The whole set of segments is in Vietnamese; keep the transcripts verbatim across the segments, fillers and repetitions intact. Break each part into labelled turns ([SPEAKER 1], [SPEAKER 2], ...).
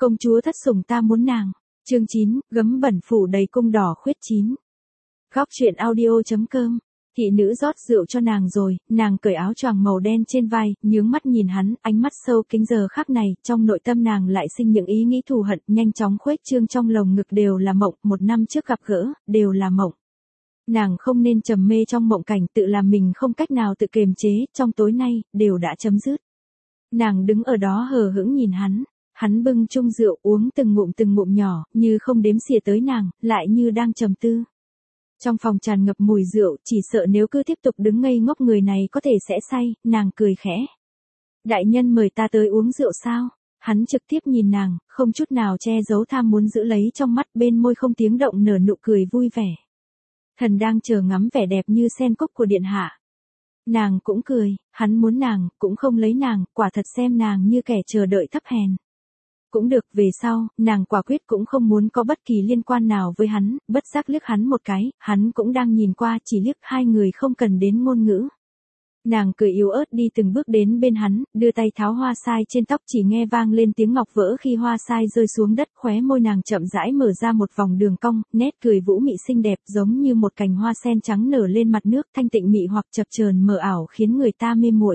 [SPEAKER 1] Công chúa thất sủng ta muốn nàng. Chương chín, gấm bẩn phủ đầy cung đỏ khuyết chín. Góc truyện audio chấm com. Thị nữ rót rượu cho nàng rồi, nàng cởi áo choàng màu đen trên vai, nhướng mắt nhìn hắn, ánh mắt sâu kính giờ khắc này, trong nội tâm nàng lại sinh những ý nghĩ thù hận, nhanh chóng khuếch trương trong lồng ngực đều là mộng, một năm trước gặp gỡ, đều là mộng. Nàng không nên trầm mê trong mộng cảnh, tự làm mình không cách nào tự kiềm chế, trong tối nay, đều đã chấm dứt. Nàng đứng ở đó hờ hững nhìn hắn, hắn bưng chung rượu uống từng ngụm từng ngụm nhỏ, như không đếm xỉa tới nàng, lại như đang trầm tư. Trong phòng tràn ngập mùi rượu, chỉ sợ nếu cứ tiếp tục đứng ngây ngốc người này có thể sẽ say, nàng cười khẽ. Đại nhân mời ta tới uống rượu sao? Hắn trực tiếp nhìn nàng, không chút nào che giấu tham muốn giữ lấy trong mắt, bên môi không tiếng động nở nụ cười vui vẻ. Thần đang chờ ngắm vẻ đẹp như sen cúc của điện hạ. Nàng cũng cười, hắn muốn nàng, cũng không lấy nàng, quả thật xem nàng như kẻ chờ đợi thấp hèn. Cũng được, về sau, nàng quả quyết cũng không muốn có bất kỳ liên quan nào với hắn, bất giác liếc hắn một cái, hắn cũng đang nhìn qua, chỉ liếc, hai người không cần đến ngôn ngữ. Nàng cười yếu ớt đi từng bước đến bên hắn, đưa tay tháo hoa sai trên tóc, chỉ nghe vang lên tiếng ngọc vỡ khi hoa sai rơi xuống đất, khóe môi nàng chậm rãi mở ra một vòng đường cong, nét cười vũ mị xinh đẹp giống như một cành hoa sen trắng nở lên mặt nước, thanh tịnh mị hoặc chập chờn mờ ảo khiến người ta mê muội.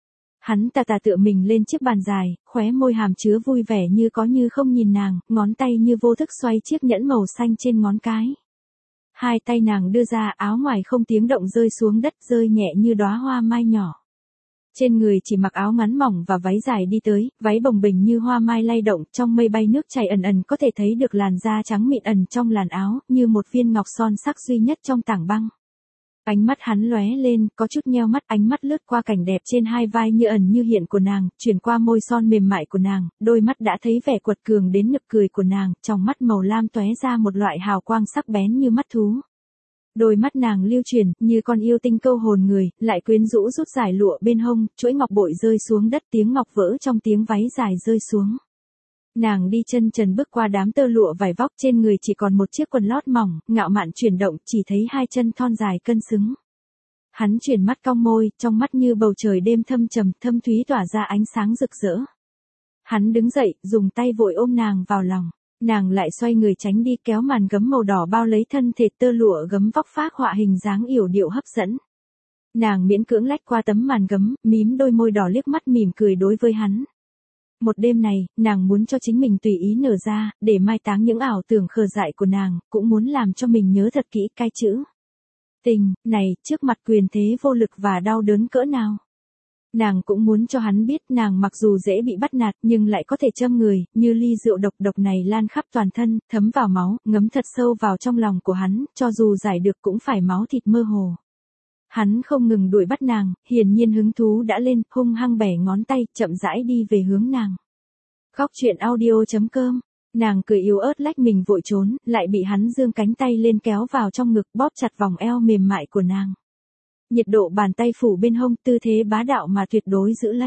[SPEAKER 1] Hắn tà tà tựa mình lên chiếc bàn dài, khóe môi hàm chứa vui vẻ như có như không nhìn nàng, ngón tay như vô thức xoay chiếc nhẫn màu xanh trên ngón cái. Hai tay nàng đưa ra, áo ngoài không tiếng động rơi xuống đất, rơi nhẹ như đóa hoa mai nhỏ. Trên người chỉ mặc áo ngắn mỏng và váy dài đi tới, váy bồng bềnh như hoa mai lay động, trong mây bay nước chảy ẩn ẩn có thể thấy được làn da trắng mịn ẩn trong làn áo, như một viên ngọc son sắc duy nhất trong tảng băng. Ánh mắt hắn lóe lên, có chút nheo mắt, ánh mắt lướt qua cảnh đẹp trên hai vai như ẩn như hiện của nàng, chuyển qua môi son mềm mại của nàng, đôi mắt đã thấy vẻ quật cường đến nực cười của nàng, trong mắt màu lam tóe ra một loại hào quang sắc bén như mắt thú. Đôi mắt nàng lưu chuyển, như con yêu tinh câu hồn người, lại quyến rũ rút giải lụa bên hông, chuỗi ngọc bội rơi xuống đất, tiếng ngọc vỡ trong tiếng váy dài rơi xuống. Nàng đi chân trần bước qua đám tơ lụa vải vóc, trên người chỉ còn một chiếc quần lót mỏng, ngạo mạn chuyển động, chỉ thấy hai chân thon dài cân xứng. Hắn chuyển mắt cong môi, trong mắt như bầu trời đêm thâm trầm, thâm thúy tỏa ra ánh sáng rực rỡ. Hắn đứng dậy, dùng tay vội ôm nàng vào lòng. Nàng lại xoay người tránh đi, kéo màn gấm màu đỏ bao lấy thân thể, tơ lụa gấm vóc phác họa hình dáng yểu điệu hấp dẫn. Nàng miễn cưỡng lách qua tấm màn gấm, mím đôi môi đỏ liếc mắt mỉm cười đối với hắn. Một đêm này, nàng muốn cho chính mình tùy ý nở ra, để mai táng những ảo tưởng khờ dại của nàng, cũng muốn làm cho mình nhớ thật kỹ cái chữ tình này, trước mặt quyền thế vô lực và đau đớn cỡ nào. Nàng cũng muốn cho hắn biết nàng mặc dù dễ bị bắt nạt nhưng lại có thể châm người, như ly rượu độc độc này lan khắp toàn thân, thấm vào máu, ngấm thật sâu vào trong lòng của hắn, cho dù giải được cũng phải máu thịt mơ hồ. Hắn không ngừng đuổi bắt nàng, hiển nhiên hứng thú đã lên, hung hăng bẻ ngón tay, chậm rãi đi về hướng nàng. Góc truyện audio chấm com. Nàng cười yếu ớt lách mình vội trốn, lại bị hắn giương cánh tay lên kéo vào trong ngực, bóp chặt vòng eo mềm mại của nàng. Nhiệt độ bàn tay phủ bên hông, tư thế bá đạo mà tuyệt đối giữ lấy.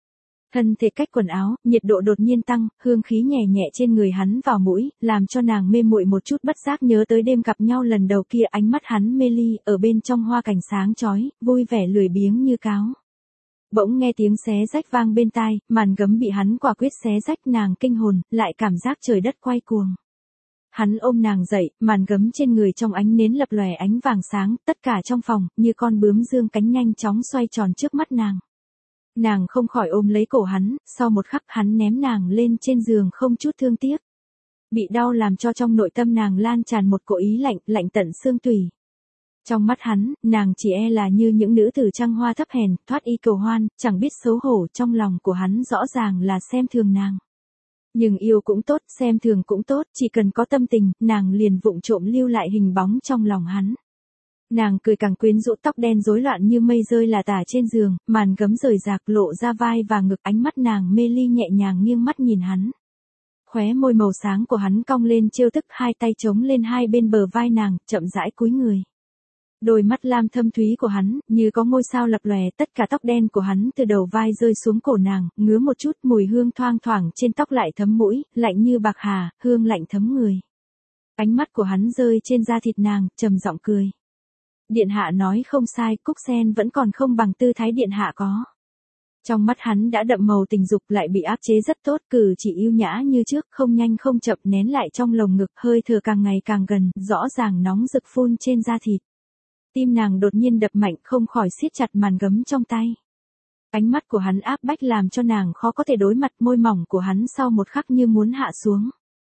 [SPEAKER 1] Thân thể cách quần áo, nhiệt độ đột nhiên tăng, hương khí nhẹ nhẹ trên người hắn vào mũi, làm cho nàng mê muội một chút, bất giác nhớ tới đêm gặp nhau lần đầu kia, ánh mắt hắn mê ly, ở bên trong hoa cảnh sáng chói, vui vẻ lười biếng như cáo. Bỗng nghe tiếng xé rách vang bên tai, màn gấm bị hắn quả quyết xé rách, nàng kinh hồn, lại cảm giác trời đất quay cuồng. Hắn ôm nàng dậy, màn gấm trên người trong ánh nến lập lòe ánh vàng sáng, tất cả trong phòng, như con bướm dương cánh nhanh chóng xoay tròn trước mắt nàng. Nàng không khỏi ôm lấy cổ hắn, sau một khắc hắn ném nàng lên trên giường không chút thương tiếc. Bị đau làm cho trong nội tâm nàng lan tràn một cỗ ý lạnh, lạnh tận xương tủy. Trong mắt hắn, nàng chỉ e là như những nữ tử trăng hoa thấp hèn, thoát y cầu hoan, chẳng biết xấu hổ, trong lòng của hắn rõ ràng là xem thường nàng. Nhưng yêu cũng tốt, xem thường cũng tốt, chỉ cần có tâm tình, nàng liền vụng trộm lưu lại hình bóng trong lòng hắn. Nàng cười càng quyến rũ, tóc đen rối loạn như mây rơi là tả trên giường, màn gấm rời rạc lộ ra vai và ngực, ánh mắt nàng mê ly nhẹ nhàng nghiêng mắt nhìn hắn. Khóe môi màu sáng của hắn cong lên trêu tức, hai tay chống lên hai bên bờ vai nàng, chậm rãi cúi người. Đôi mắt lam thâm thúy của hắn, như có ngôi sao lập lòe, tất cả tóc đen của hắn từ đầu vai rơi xuống cổ nàng, ngứa một chút, mùi hương thoang thoảng trên tóc lại thấm mũi, lạnh như bạc hà, hương lạnh thấm người. Ánh mắt của hắn rơi trên da thịt nàng, trầm giọng cười. Điện hạ nói không sai, cúc sen vẫn còn không bằng tư thái điện hạ có. Trong mắt hắn đã đậm màu tình dục lại bị áp chế rất tốt, cử chỉ yêu nhã như trước, không nhanh không chậm nén lại trong lồng ngực, hơi thở càng ngày càng gần, rõ ràng nóng rực phun trên da thịt. Tim nàng đột nhiên đập mạnh, không khỏi siết chặt màn gấm trong tay. Ánh mắt của hắn áp bách làm cho nàng khó có thể đối mặt, môi mỏng của hắn sau một khắc như muốn hạ xuống.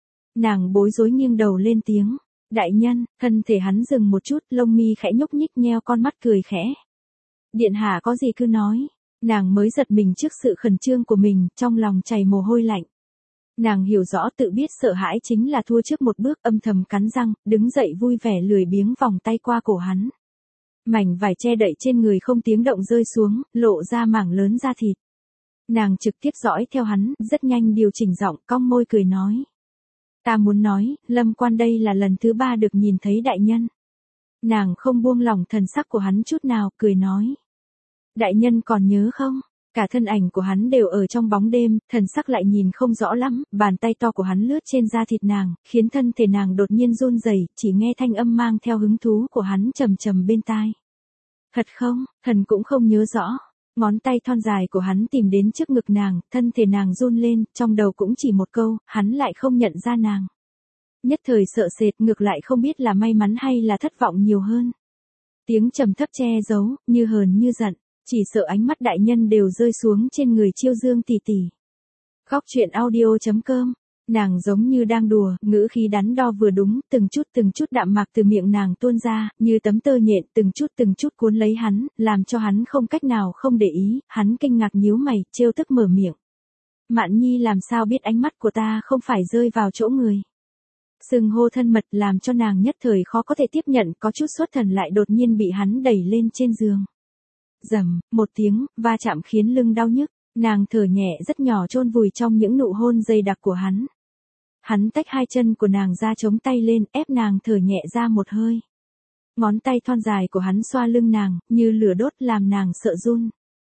[SPEAKER 1] Nàng bối rối nghiêng đầu lên tiếng, đại nhân. Thân thể hắn dừng một chút, lông mi khẽ nhúc nhích, nheo con mắt cười khẽ. Điện hạ có gì cứ nói. Nàng mới giật mình trước sự khẩn trương của mình, trong lòng chảy mồ hôi lạnh. Nàng hiểu rõ tự biết sợ hãi chính là thua trước một bước, âm thầm cắn răng, đứng dậy vui vẻ lười biếng vòng tay qua cổ hắn. Mảnh vải che đậy trên người không tiếng động rơi xuống, lộ ra mảng lớn da thịt. Nàng trực tiếp dõi theo hắn, rất nhanh điều chỉnh giọng, cong môi cười nói. Ta muốn nói, Lâm Quan đây là lần thứ ba được nhìn thấy đại nhân. Nàng không buông lỏng thần sắc của hắn chút nào, cười nói. Đại nhân còn nhớ không? Cả thân ảnh của hắn đều ở trong bóng đêm, thần sắc lại nhìn không rõ lắm, bàn tay to của hắn lướt trên da thịt nàng, khiến thân thể nàng đột nhiên run rẩy, chỉ nghe thanh âm mang theo hứng thú của hắn trầm trầm bên tai. Thật không, thần cũng không nhớ rõ. Ngón tay thon dài của hắn tìm đến trước ngực nàng, thân thể nàng run lên, trong đầu cũng chỉ một câu, hắn lại không nhận ra nàng. Nhất thời sợ sệt, ngược lại không biết là may mắn hay là thất vọng nhiều hơn. Tiếng trầm thấp che giấu, như hờn như giận. Chỉ sợ ánh mắt đại nhân đều rơi xuống trên người Chiêu Dương tỷ tỷ. Góc truyện audio chấm com. Nàng giống như đang đùa, ngữ khí đắn đo vừa đúng, từng chút từng chút đạm mạc từ miệng nàng tuôn ra, như tấm tơ nhện, từng chút từng chút cuốn lấy hắn, làm cho hắn không cách nào không để ý, hắn kinh ngạc nhíu mày, trêu tức mở miệng. Mạn Nhi làm sao biết ánh mắt của ta không phải rơi vào chỗ người. Sừng hô thân mật làm cho nàng nhất thời khó có thể tiếp nhận, có chút xuất thần lại đột nhiên bị hắn đẩy lên trên giường. Rầm, một tiếng, va chạm khiến lưng đau nhức, nàng thở nhẹ rất nhỏ chôn vùi trong những nụ hôn dày đặc của hắn. Hắn tách hai chân của nàng ra chống tay lên, ép nàng thở nhẹ ra một hơi. Ngón tay thon dài của hắn xoa lưng nàng, như lửa đốt làm nàng sợ run.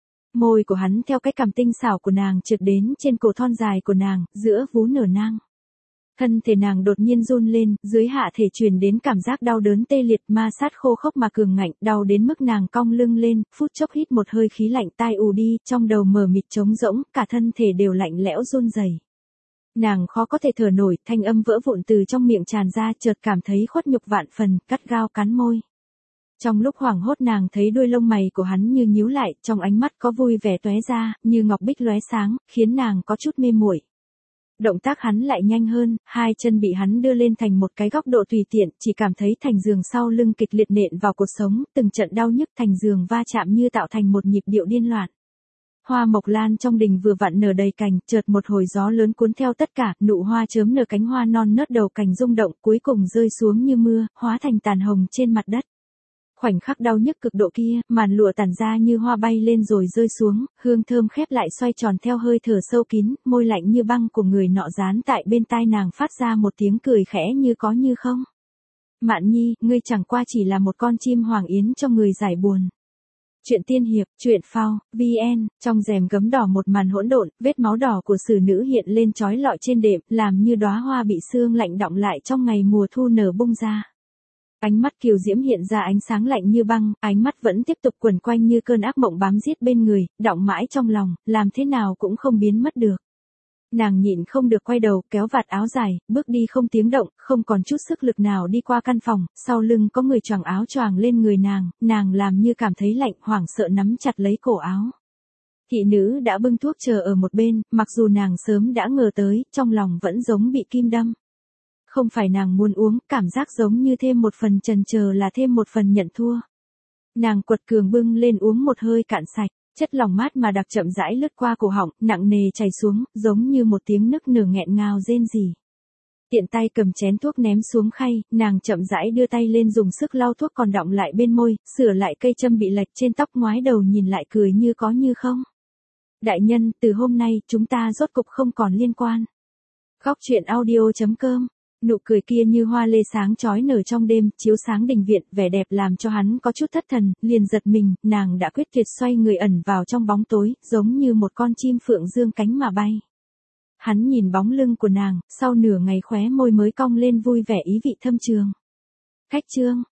[SPEAKER 1] Môi của hắn theo cái cằm tinh xảo của nàng trượt đến trên cổ thon dài của nàng, giữa vú nở nang. Thân thể nàng đột nhiên run lên, dưới hạ thể truyền đến cảm giác đau đớn tê liệt, ma sát khô khốc mà cường ngạnh, đau đến mức nàng cong lưng lên, phút chốc hít một hơi khí lạnh tai ù đi, trong đầu mờ mịt trống rỗng, cả thân thể đều lạnh lẽo run rẩy. Nàng khó có thể thở nổi, thanh âm vỡ vụn từ trong miệng tràn ra, chợt cảm thấy khuất nhục vạn phần, cắt gao cắn môi. Trong lúc hoảng hốt nàng thấy đuôi lông mày của hắn như nhíu lại, trong ánh mắt có vui vẻ tóe ra, như ngọc bích lóe sáng, khiến nàng có chút mê muội. Động tác hắn lại nhanh hơn, hai chân bị hắn đưa lên thành một cái góc độ tùy tiện, chỉ cảm thấy thành giường sau lưng kịch liệt nện vào cột sống, từng trận đau nhức thành giường va chạm như tạo thành một nhịp điệu điên loạn. Hoa mộc lan trong đình vừa vặn nở đầy cành, chợt một hồi gió lớn cuốn theo tất cả, nụ hoa chớm nở cánh hoa non nớt đầu cành rung động, cuối cùng rơi xuống như mưa, hóa thành tàn hồng trên mặt đất. Khoảnh khắc đau nhức cực độ kia, màn lụa tản ra như hoa bay lên rồi rơi xuống, hương thơm khép lại xoay tròn theo hơi thở sâu kín, môi lạnh như băng của người nọ dán tại bên tai nàng phát ra một tiếng cười khẽ như có như không. Mạn Nhi, ngươi chẳng qua chỉ là một con chim hoàng yến cho người giải buồn. Truyện tiên hiệp, truyện phao, vn, trong rèm gấm đỏ một màn hỗn độn, vết máu đỏ của xử nữ hiện lên chói lọi trên đệm, làm như đóa hoa bị sương lạnh đọng lại trong ngày mùa thu nở bung ra. Ánh mắt kiều diễm hiện ra ánh sáng lạnh như băng, ánh mắt vẫn tiếp tục quẩn quanh như cơn ác mộng bám giết bên người, đọng mãi trong lòng, làm thế nào cũng không biến mất được. Nàng nhịn không được quay đầu, kéo vạt áo dài, bước đi không tiếng động, không còn chút sức lực nào đi qua căn phòng, sau lưng có người choàng áo choàng lên người nàng, nàng làm như cảm thấy lạnh, hoảng sợ nắm chặt lấy cổ áo. Thị nữ đã bưng thuốc chờ ở một bên, mặc dù nàng sớm đã ngờ tới, trong lòng vẫn giống bị kim đâm. Không phải nàng muốn uống, cảm giác giống như thêm một phần chần chờ là thêm một phần nhận thua. Nàng quật cường bưng lên uống một hơi cạn sạch, chất lỏng mát mà đặc chậm rãi lướt qua cổ họng, nặng nề chảy xuống, giống như một tiếng nức nở nghẹn ngào rên rỉ. Tiện tay cầm chén thuốc ném xuống khay, nàng chậm rãi đưa tay lên dùng sức lau thuốc còn đọng lại bên môi, sửa lại cây châm bị lệch trên tóc, ngoái đầu nhìn lại cười như có như không. Đại nhân, từ hôm nay, chúng ta rốt cục không còn liên quan. Góc truyện audio chấm com. Nụ cười kia như hoa lê sáng chói nở trong đêm, chiếu sáng đình viện, vẻ đẹp làm cho hắn có chút thất thần, liền giật mình, nàng đã quyết tuyệt xoay người ẩn vào trong bóng tối, giống như một con chim phượng dương cánh mà bay. Hắn nhìn bóng lưng của nàng, sau nửa ngày khóe môi mới cong lên vui vẻ ý vị thâm trường. Khách trương,